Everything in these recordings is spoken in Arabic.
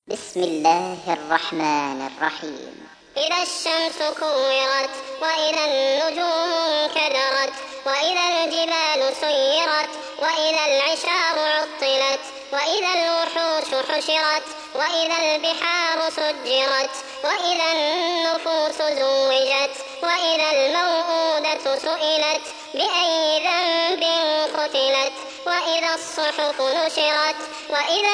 بسم الله الرحمن الرحيم. إذا الشمس كورت وإذا النجوم انكدرت وإذا الجبال سيرت وإذا العشار عطلت وإذا الوحوش حشرت وإذا البحار سجرت وإذا النفوس زوجت وإذا الموءودة سئلت بأي ذنب قتلت وإذا الصحف نشرت وإذا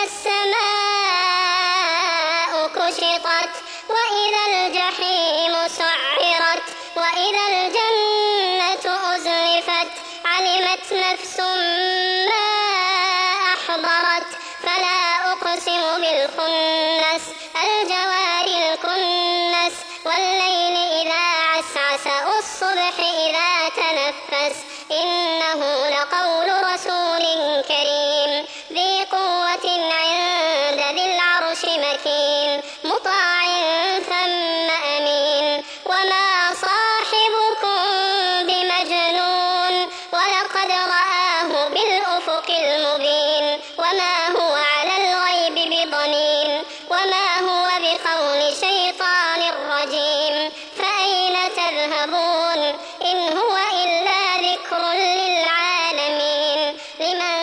السماء كشطت وإذا الجحيم سعرت وإذا الجنة أزلفت علمت نفس ما أحضرت فلا أقسم بالخنس الجوار الكنس والليل إذا عسعس والصبح إذا تنفس إنه لقول رسول كريم ذي قوة عند ذي العرش مكين مطاع ثم أمين وما صاحبكم بمجنون ولقد رآه بالأفق المبين وما هو على الغيب بضنين وما هو بقول شيطان رجيم فأين تذهبون إن هو إلا ذكر للعالمين لمن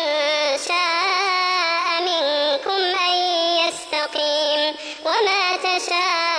شاء منكم أن يستقيم وما تشاءون